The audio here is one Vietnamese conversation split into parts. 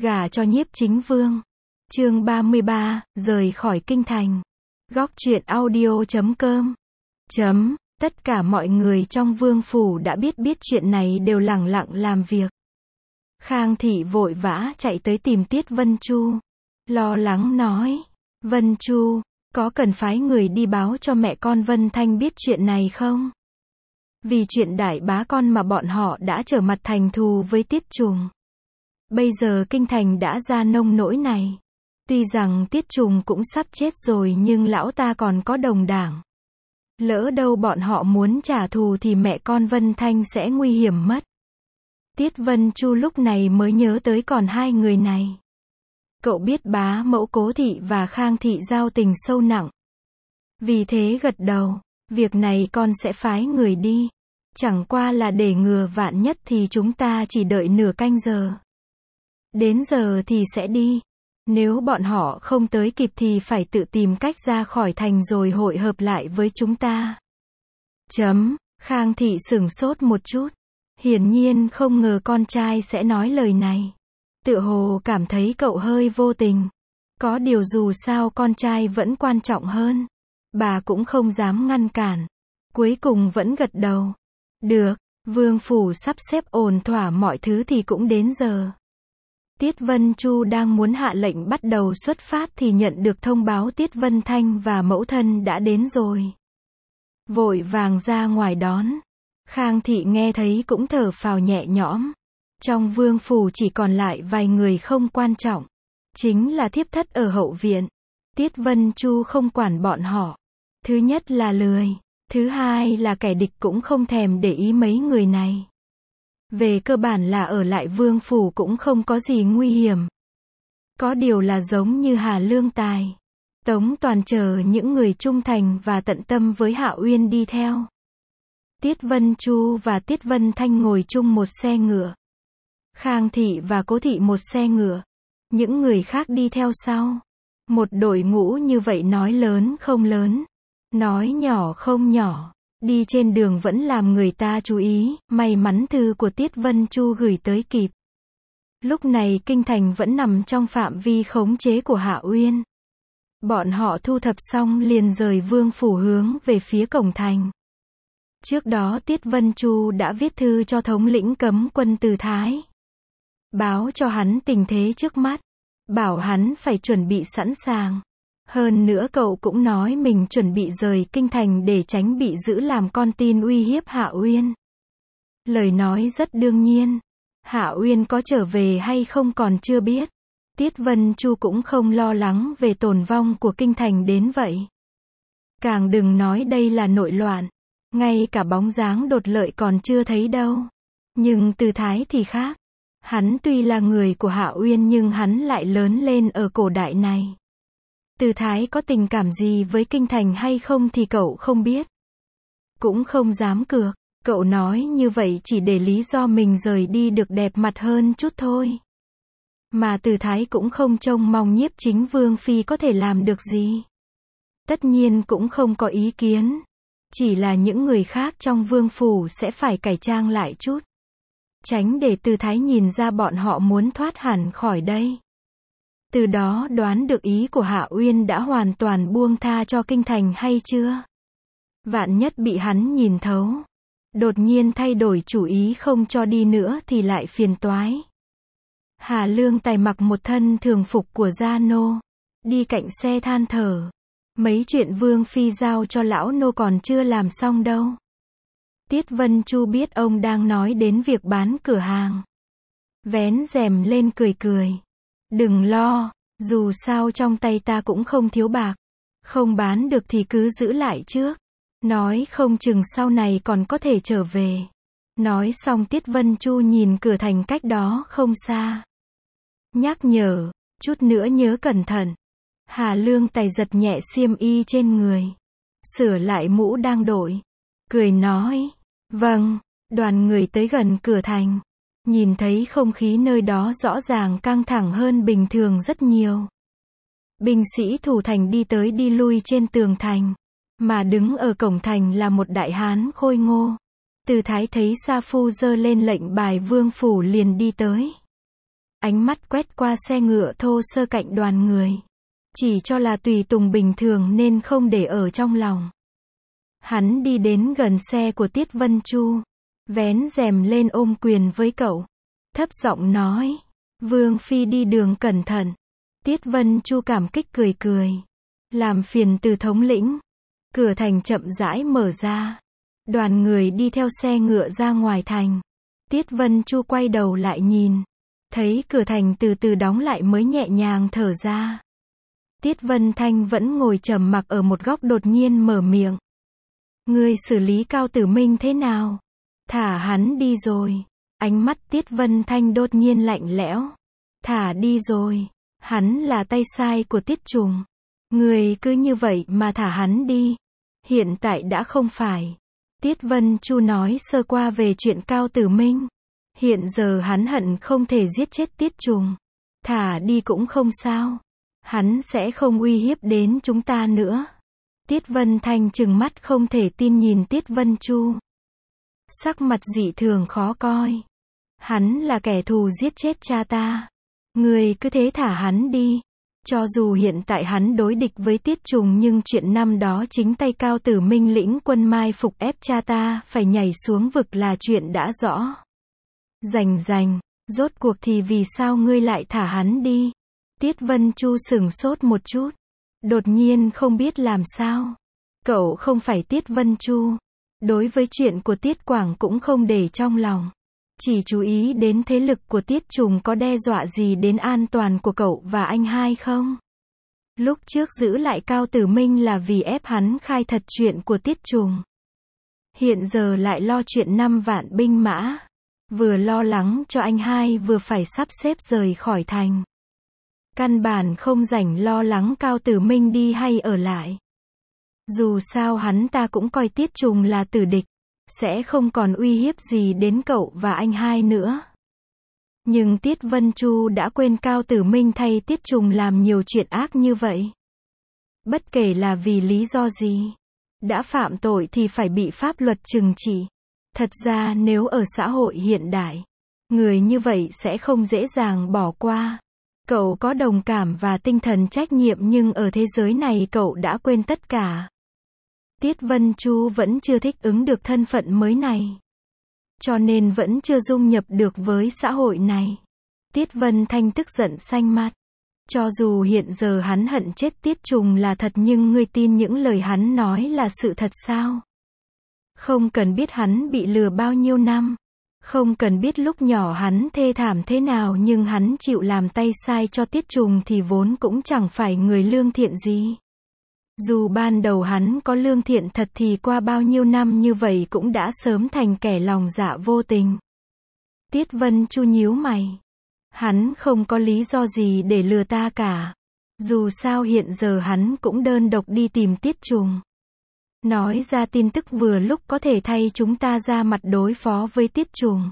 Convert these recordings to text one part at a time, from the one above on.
Gả cho Nhiếp Chính Vương. Chương 33, rời khỏi kinh thành. Góc truyện audio.com. Tất cả mọi người trong vương phủ đã biết chuyện này đều lẳng lặng làm việc. Khang thị vội vã chạy tới tìm Tiết Vân Chu. Lo lắng nói, Vân Chu, có cần phái người đi báo cho mẹ con Vân Thanh biết chuyện này không? Vì chuyện đại bá con mà bọn họ đã trở mặt thành thù với Tiết Trùng. Bây giờ kinh thành đã ra nông nỗi này. Tuy rằng Tiết Trùng cũng sắp chết rồi nhưng lão ta còn có đồng đảng. Lỡ đâu bọn họ muốn trả thù thì mẹ con Vân Thanh sẽ nguy hiểm mất. Tiết Vân Chu lúc này mới nhớ tới còn hai người này. Cậu biết bá mẫu Cố thị và Khang thị giao tình sâu nặng. Vì thế gật đầu, việc này con sẽ phái người đi. Chẳng qua là để ngừa vạn nhất thì chúng ta chỉ đợi nửa canh giờ. Đến giờ thì sẽ đi. Nếu bọn họ không tới kịp thì phải tự tìm cách ra khỏi thành rồi hội hợp lại với chúng ta. Khang thị sửng sốt một chút. Hiển nhiên không ngờ con trai sẽ nói lời này. Tựa hồ cảm thấy cậu hơi vô tình. Có điều dù sao con trai vẫn quan trọng hơn. Bà cũng không dám ngăn cản. Cuối cùng vẫn gật đầu. Được, vương phủ sắp xếp ổn thỏa mọi thứ thì cũng đến giờ. Tiết Vân Chu đang muốn hạ lệnh bắt đầu xuất phát thì nhận được thông báo Tiết Vân Thanh và mẫu thân đã đến rồi. Vội vàng ra ngoài đón. Khang thị nghe thấy cũng thở phào nhẹ nhõm. Trong vương phủ chỉ còn lại vài người không quan trọng. Chính là thiếp thất ở hậu viện. Tiết Vân Chu không quản bọn họ. Thứ nhất là lười. Thứ hai là kẻ địch cũng không thèm để ý mấy người này. Về cơ bản là ở lại vương phủ cũng không có gì nguy hiểm. Có điều là giống như Hà Lương Tài, Tống Toàn chờ những người trung thành và tận tâm với Hạ Uyên đi theo. Tiết Vân Chu và Tiết Vân Thanh ngồi chung một xe ngựa. Khang thị và Cố thị một xe ngựa. Những người khác đi theo sau. Một đội ngũ như vậy nói lớn không lớn, nói nhỏ không nhỏ. Đi trên đường vẫn làm người ta chú ý, may mắn thư của Tiết Vân Chu gửi tới kịp. Lúc này kinh thành vẫn nằm trong phạm vi khống chế của Hạ Uyên. Bọn họ thu thập xong liền rời vương phủ hướng về phía cổng thành. Trước đó Tiết Vân Chu đã viết thư cho thống lĩnh cấm quân Từ Thái. Báo cho hắn tình thế trước mắt. Bảo hắn phải chuẩn bị sẵn sàng. Hơn nữa cậu cũng nói mình chuẩn bị rời kinh thành để tránh bị giữ làm con tin uy hiếp Hạ Uyên. Lời nói rất đương nhiên. Hạ Uyên có trở về hay không còn chưa biết. Tiết Vân Chu cũng không lo lắng về tổn vong của kinh thành đến vậy. Càng đừng nói đây là nội loạn. Ngay cả bóng dáng đột lợi còn chưa thấy đâu. Nhưng Từ Thái thì khác. Hắn tuy là người của Hạ Uyên nhưng hắn lại lớn lên ở cổ đại này. Từ Thái có tình cảm gì với kinh thành hay không thì cậu không biết. Cũng không dám cược. Cậu nói như vậy chỉ để lý do mình rời đi được đẹp mặt hơn chút thôi. Mà Từ Thái cũng không trông mong Nhiếp Chính Vương phi có thể làm được gì. Tất nhiên cũng không có ý kiến. Chỉ là những người khác trong vương phủ sẽ phải cải trang lại chút. Tránh để Từ Thái nhìn ra bọn họ muốn thoát hẳn khỏi đây. Từ đó đoán được ý của Hạ Uyên đã hoàn toàn buông tha cho kinh thành hay chưa. Vạn nhất bị hắn nhìn thấu. Đột nhiên thay đổi chủ ý không cho đi nữa thì lại phiền toái. Hà Lương Tài mặc một thân thường phục của gia nô. Đi cạnh xe than thở. Mấy chuyện Vương phi giao cho lão nô còn chưa làm xong đâu. Tiết Vân Chu biết ông đang nói đến việc bán cửa hàng. Vén rèm lên cười cười. Đừng lo, dù sao trong tay ta cũng không thiếu bạc. Không bán được thì cứ giữ lại trước. Nói không chừng sau này còn có thể trở về. Nói xong Tiết Vân Chu nhìn cửa thành cách đó không xa. Nhắc nhở, chút nữa nhớ cẩn thận. Hà Lương Tài giật nhẹ xiêm y trên người. Sửa lại mũ đang đội. Cười nói, vâng, đoàn người tới gần cửa thành. Nhìn thấy không khí nơi đó rõ ràng căng thẳng hơn bình thường rất nhiều. Binh sĩ thủ thành đi tới đi lui trên tường thành. Mà đứng ở cổng thành là một đại hán khôi ngô. Từ Thái thấy Sa Phu giơ lên lệnh bài vương phủ liền đi tới. Ánh mắt quét qua xe ngựa thô sơ cạnh đoàn người. Chỉ cho là tùy tùng bình thường nên không để ở trong lòng. Hắn đi đến gần xe của Tiết Vân Chu. Vén rèm lên ôm quyền với cậu. Thấp giọng nói. Vương Phi đi đường cẩn thận. Tiết Vân Chu cảm kích cười cười. Làm phiền từ thống lĩnh. Cửa thành chậm rãi mở ra. Đoàn người đi theo xe ngựa ra ngoài thành. Tiết Vân Chu quay đầu lại nhìn. Thấy cửa thành từ từ đóng lại mới nhẹ nhàng thở ra. Tiết Vân Thanh vẫn ngồi trầm mặc ở một góc đột nhiên mở miệng. Ngươi xử lý Cao Tử Minh thế nào? Thả hắn đi rồi. Ánh mắt Tiết Vân Thanh đột nhiên lạnh lẽo. Thả đi rồi. Hắn là tay sai của Tiết Trùng. Ngươi cứ như vậy mà thả hắn đi. Hiện tại đã không phải. Tiết Vân Chu nói sơ qua về chuyện Cao Tử Minh. Hiện giờ hắn hận không thể giết chết Tiết Trùng. Thả đi cũng không sao. Hắn sẽ không uy hiếp đến chúng ta nữa. Tiết Vân Thanh trừng mắt không thể tin nhìn Tiết Vân Chu. Sắc mặt dị thường khó coi. Hắn là kẻ thù giết chết cha ta. Ngươi cứ thế thả hắn đi. Cho dù hiện tại hắn đối địch với Tiết Trùng nhưng chuyện năm đó chính tay Cao Tử Minh lĩnh quân mai phục ép cha ta phải nhảy xuống vực là chuyện đã rõ. Rành, rốt cuộc thì vì sao ngươi lại thả hắn đi? Tiết Vân Chu sửng sốt một chút. Đột nhiên không biết làm sao. Cậu không phải Tiết Vân Chu. Đối với chuyện của Tiết Quảng cũng không để trong lòng. Chỉ chú ý đến thế lực của Tiết Trùng có đe dọa gì đến an toàn của cậu và anh hai không? Lúc trước giữ lại Cao Tử Minh là vì ép hắn khai thật chuyện của Tiết Trùng. Hiện giờ lại lo chuyện 5 vạn binh mã. Vừa lo lắng cho anh hai vừa phải sắp xếp rời khỏi thành. Căn bản không rảnh lo lắng Cao Tử Minh đi hay ở lại. Dù sao hắn ta cũng coi Tiết Trùng là tử địch. Sẽ không còn uy hiếp gì đến cậu và anh hai nữa. Nhưng Tiết Vân Chu đã quên Cao Tử Minh thay Tiết Trùng làm nhiều chuyện ác như vậy. Bất kể là vì lý do gì. Đã phạm tội thì phải bị pháp luật trừng trị. Thật ra nếu ở xã hội hiện đại, người như vậy sẽ không dễ dàng bỏ qua. Cậu có đồng cảm và tinh thần trách nhiệm nhưng ở thế giới này cậu đã quên tất cả. Tiết Vân Chu vẫn chưa thích ứng được thân phận mới này. Cho nên vẫn chưa dung nhập được với xã hội này. Tiết Vân Thanh tức giận xanh mặt. Cho dù hiện giờ hắn hận chết Tiết Trùng là thật nhưng ngươi tin những lời hắn nói là sự thật sao? Không cần biết hắn bị lừa bao nhiêu năm. Không cần biết lúc nhỏ hắn thê thảm thế nào nhưng hắn chịu làm tay sai cho Tiết Trùng thì vốn cũng chẳng phải người lương thiện gì. Dù ban đầu hắn có lương thiện thật thì qua bao nhiêu năm như vậy cũng đã sớm thành kẻ lòng dạ vô tình. Tiết Vân Chu nhíu mày. Hắn không có lý do gì để lừa ta cả. Dù sao hiện giờ hắn cũng đơn độc đi tìm Tiết Trùng. Nói ra tin tức vừa lúc có thể thay chúng ta ra mặt đối phó với Tiết Trùng.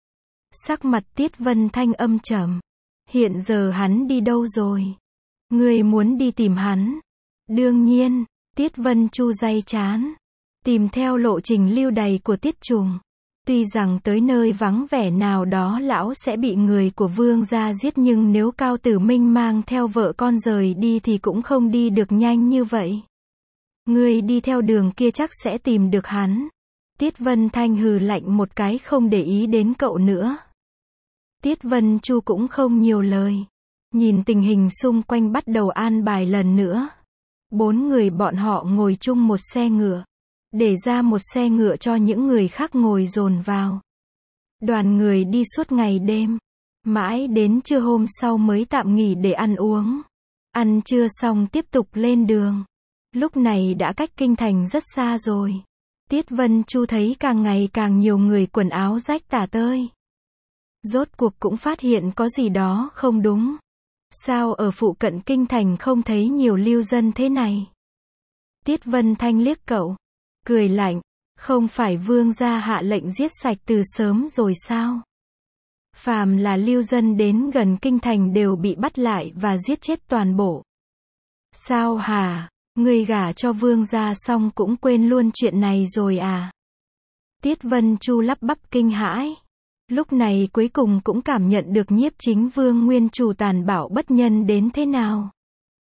Sắc mặt Tiết Vân Thanh âm trầm. Hiện giờ hắn đi đâu rồi? Ngươi muốn đi tìm hắn? Đương nhiên, Tiết Vân Chu day chán. Tìm theo lộ trình lưu đày của Tiết Trùng. Tuy rằng tới nơi vắng vẻ nào đó lão sẽ bị người của Vương gia giết nhưng nếu Cao Tử Minh mang theo vợ con rời đi thì cũng không đi được nhanh như vậy. Ngươi đi theo đường kia chắc sẽ tìm được hắn. Tiết Vân Thanh hừ lạnh một cái không để ý đến cậu nữa. Tiết Vân Chu cũng không nhiều lời. Nhìn tình hình xung quanh bắt đầu an bài lần nữa. 4 người bọn họ ngồi chung một xe ngựa. Để ra một xe ngựa cho những người khác ngồi dồn vào. Đoàn người đi suốt ngày đêm. Mãi đến trưa hôm sau mới tạm nghỉ để ăn uống. Ăn trưa xong tiếp tục lên đường. Lúc này đã cách kinh thành rất xa rồi. Tiết Vân Chu thấy càng ngày càng nhiều người quần áo rách tả tơi. Rốt cuộc cũng phát hiện có gì đó không đúng. Sao ở phụ cận kinh thành không thấy nhiều lưu dân thế này? Tiết Vân Thanh liếc cậu. Cười lạnh. Không phải Vương gia hạ lệnh giết sạch từ sớm rồi sao? Phàm là lưu dân đến gần kinh thành đều bị bắt lại và giết chết toàn bộ. Sao hả? Ngươi gả cho Vương gia xong cũng quên luôn chuyện này rồi à? Tiết Vân Chu lắp bắp kinh hãi. Lúc này cuối cùng cũng cảm nhận được Nhiếp Chính Vương nguyên chủ tàn bạo bất nhân đến thế nào.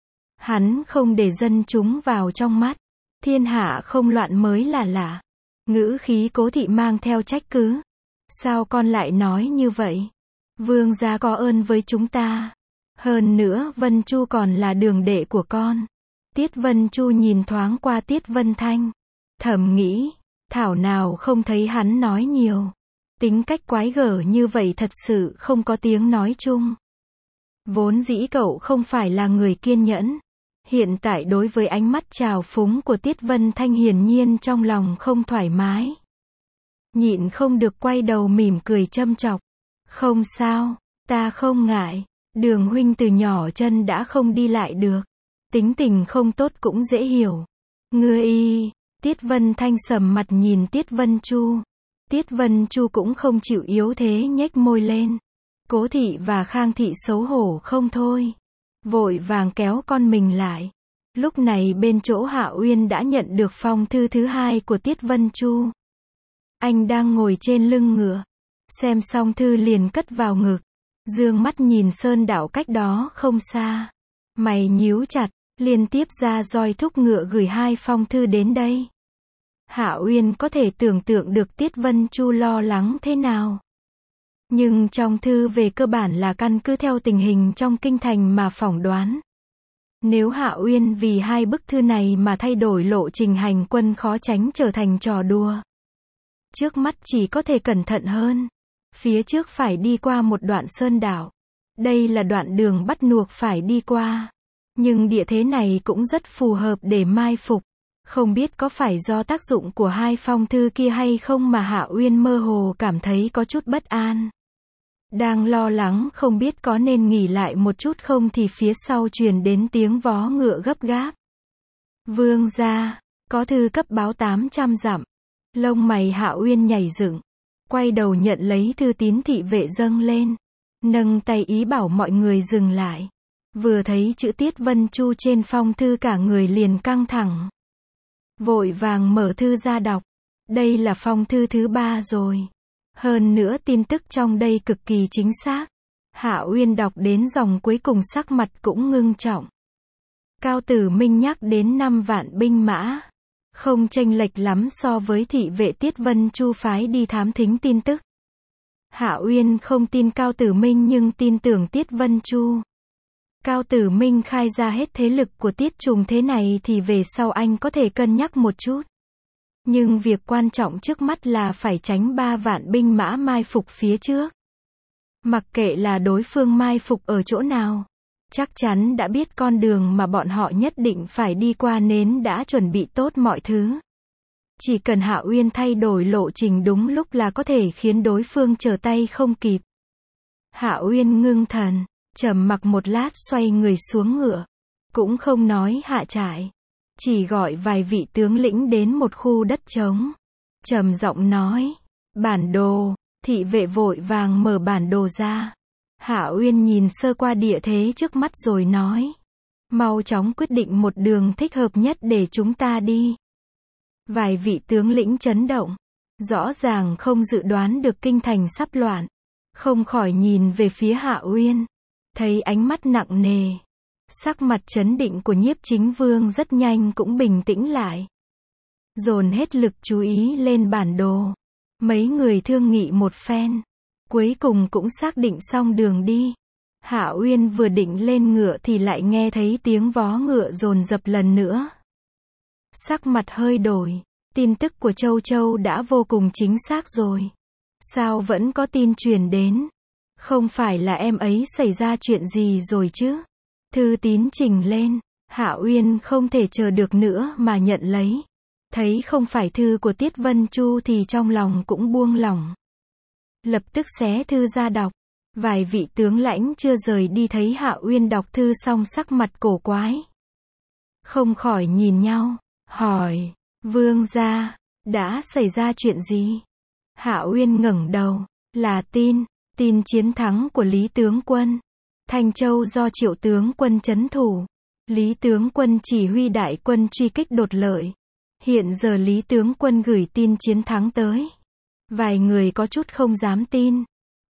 Hắn không để dân chúng vào trong mắt. Thiên hạ không loạn mới là lạ. Ngữ khí Cố Thị mang theo trách cứ. Sao con lại nói như vậy? Vương gia có ơn với chúng ta. Hơn nữa Vân Chu còn là đường đệ của con. Tiết Vân Chu nhìn thoáng qua Tiết Vân Thanh. Thầm nghĩ, thảo nào không thấy hắn nói nhiều. Tính cách quái gở như vậy thật sự không có tiếng nói chung. Vốn dĩ cậu không phải là người kiên nhẫn. Hiện tại đối với ánh mắt trào phúng của Tiết Vân Thanh hiển nhiên trong lòng không thoải mái. Nhịn không được quay đầu mỉm cười châm chọc. Không sao, ta không ngại. Đường huynh từ nhỏ chân đã không đi lại được. Tính tình không tốt cũng dễ hiểu. Ngươi y, Tiết Vân Thanh sầm mặt nhìn Tiết Vân Chu. Tiết Vân Chu cũng không chịu yếu thế nhếch môi lên. Cố Thị và Khang Thị xấu hổ không thôi. Vội vàng kéo con mình lại. Lúc này bên chỗ Hạ Uyên đã nhận được phong thư thứ hai của Tiết Vân Chu. Anh đang ngồi trên lưng ngựa. Xem xong thư liền cất vào ngực. Dương mắt nhìn Sơn Đạo cách đó không xa. Mày nhíu chặt, liên tiếp ra roi thúc ngựa gửi hai phong thư đến đây. Hạ Uyên có thể tưởng tượng được Tiết Vân Chu lo lắng thế nào. Nhưng trong thư về cơ bản là căn cứ theo tình hình trong kinh thành mà phỏng đoán. Nếu Hạ Uyên vì hai bức thư này mà thay đổi lộ trình hành quân khó tránh trở thành trò đùa. Trước mắt chỉ có thể cẩn thận hơn. Phía trước phải đi qua một đoạn sơn đảo. Đây là đoạn đường bắt buộc phải đi qua. Nhưng địa thế này cũng rất phù hợp để mai phục. Không biết có phải do tác dụng của hai phong thư kia hay không mà Hạ Uyên mơ hồ cảm thấy có chút bất an. Đang lo lắng không biết có nên nghỉ lại một chút không thì phía sau truyền đến tiếng vó ngựa gấp gáp. Vương gia, có thư cấp báo 800 dặm. Lông mày Hạ Uyên nhảy dựng. Quay đầu nhận lấy thư tín thị vệ dâng lên. Nâng tay ý bảo mọi người dừng lại. Vừa thấy chữ Tiết Vân Chu trên phong thư cả người liền căng thẳng. Vội vàng mở thư ra đọc. Đây là phong thư thứ 3 rồi. Hơn nữa tin tức trong đây cực kỳ chính xác. Hạ Uyên đọc đến dòng cuối cùng sắc mặt cũng ngưng trọng. Cao Tử Minh nhắc đến 5 vạn binh mã. Không chênh lệch lắm so với thị vệ Tiết Vân Chu phái đi thám thính tin tức. Hạ Uyên không tin Cao Tử Minh nhưng tin tưởng Tiết Vân Chu. Cao Tử Minh khai ra hết thế lực của Tiết Trùng thế này thì về sau anh có thể cân nhắc một chút. Nhưng việc quan trọng trước mắt là phải tránh 3 vạn binh mã mai phục phía trước. Mặc kệ là đối phương mai phục ở chỗ nào, chắc chắn đã biết con đường mà bọn họ nhất định phải đi qua nên đã chuẩn bị tốt mọi thứ. Chỉ cần Hạ Uyên thay đổi lộ trình đúng lúc là có thể khiến đối phương trở tay không kịp. Hạ Uyên ngưng thần, trầm mặc một lát xoay người xuống ngựa. Cũng không nói hạ trại. Chỉ gọi vài vị tướng lĩnh đến một khu đất trống. Trầm giọng nói, bản đồ. Thị vệ vội vàng mở bản đồ ra. Hạ Uyên nhìn sơ qua địa thế trước mắt rồi nói, mau chóng quyết định một đường thích hợp nhất để chúng ta đi. Vài vị tướng lĩnh chấn động. Rõ ràng không dự đoán được kinh thành sắp loạn. Không khỏi nhìn về phía Hạ Uyên. Thấy ánh mắt nặng nề. Sắc mặt trấn định của Nhiếp Chính Vương rất nhanh cũng bình tĩnh lại. Dồn hết lực chú ý lên bản đồ. Mấy người thương nghị một phen. Cuối cùng cũng xác định xong đường đi. Hạ Uyên vừa định lên ngựa thì lại nghe thấy tiếng vó ngựa dồn dập lần nữa. Sắc mặt hơi đổi. Tin tức của Châu Châu đã vô cùng chính xác rồi. Sao vẫn có tin truyền đến? Không phải là em ấy xảy ra chuyện gì rồi chứ? Thư tín trình lên. Hạ Uyên không thể chờ được nữa mà nhận lấy. Thấy không phải thư của Tiết Vân Chu thì trong lòng cũng buông lỏng. Lập tức xé thư ra đọc. Vài vị tướng lãnh chưa rời đi thấy Hạ Uyên đọc thư xong sắc mặt cổ quái. Không khỏi nhìn nhau, hỏi, vương gia, đã xảy ra chuyện gì? Hạ Uyên ngẩng đầu, là tin chiến thắng của Lý tướng quân. Thanh Châu do Triệu tướng quân trấn thủ. Lý tướng quân chỉ huy đại quân truy kích đột lợi. Hiện giờ Lý tướng quân gửi tin chiến thắng tới. Vài người có chút không dám tin.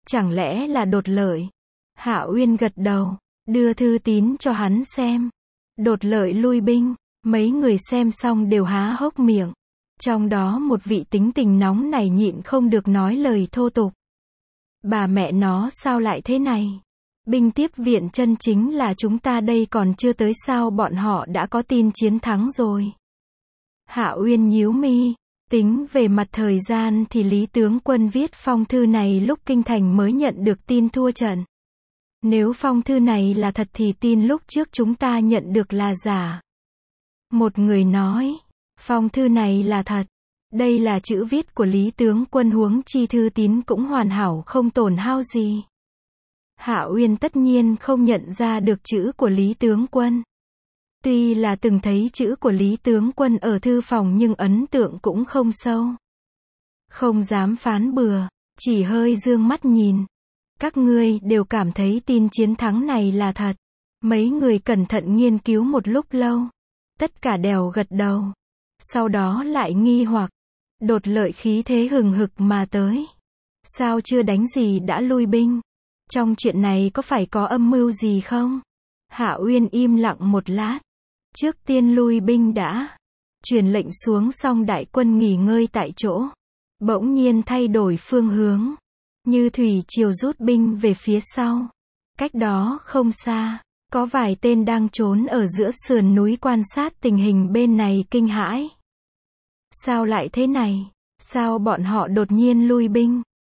Chẳng lẽ là Đột Lợi? Hạ Uyên gật đầu, đưa thư tín cho hắn xem. Đột Lợi lui binh, mấy người xem xong đều há hốc miệng. Trong đó một vị tính tình nóng này nhịn không được nói lời thô tục. Bà mẹ nó sao lại thế này? Binh tiếp viện chân chính là chúng ta đây còn chưa tới sao bọn họ đã có tin chiến thắng rồi. Hạ Uyên nhíu mi, tính về mặt thời gian thì Lý tướng quân viết phong thư này lúc kinh thành mới nhận được tin thua trận. Nếu phong thư này là thật thì tin lúc trước chúng ta nhận được là giả. Một người nói, phong thư này là thật. Đây là chữ viết của Lý tướng quân, huống chi thư tín cũng hoàn hảo không tổn hao gì. Hạ Uyên tất nhiên không nhận ra được chữ của Lý tướng quân. Tuy là từng thấy chữ của Lý tướng quân ở thư phòng nhưng ấn tượng cũng không sâu. Không dám phán bừa, chỉ hơi dương mắt nhìn. Các ngươi đều cảm thấy tin chiến thắng này là thật. Mấy người cẩn thận nghiên cứu một lúc lâu. Tất cả đều gật đầu. Sau đó lại nghi hoặc. Đột Lợi khí thế hừng hực mà tới. Sao chưa đánh gì đã lui binh? Trong chuyện này có phải có âm mưu gì không? Hạ Uyên im lặng một lát. Trước tiên lui binh đã. Truyền lệnh xuống xong đại quân nghỉ ngơi tại chỗ. Bỗng nhiên thay đổi phương hướng. Như thủy triều rút binh về phía sau. Cách đó không xa, có vài tên đang trốn ở giữa sườn núi quan sát tình hình bên này kinh hãi. Sao lại thế này? Sao bọn họ đột nhiên lui binh?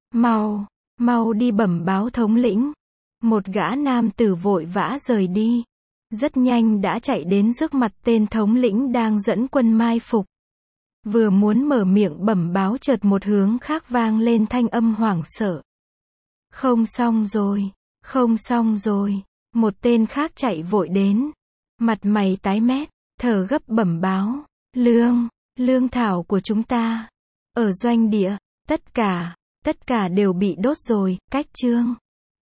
Mau đi bẩm báo thống lĩnh. Một gã nam tử vội vã rời đi. Rất nhanh đã chạy đến trước mặt tên thống lĩnh đang dẫn quân mai phục. Vừa muốn mở miệng bẩm báo chợt một hướng khác vang lên thanh âm hoảng sợ. Không xong rồi. Một tên khác chạy vội đến. Mặt mày tái mét, thở gấp bẩm báo. Lương thảo của chúng ta. Ở doanh địa, tất cả đều bị đốt rồi, cách chương.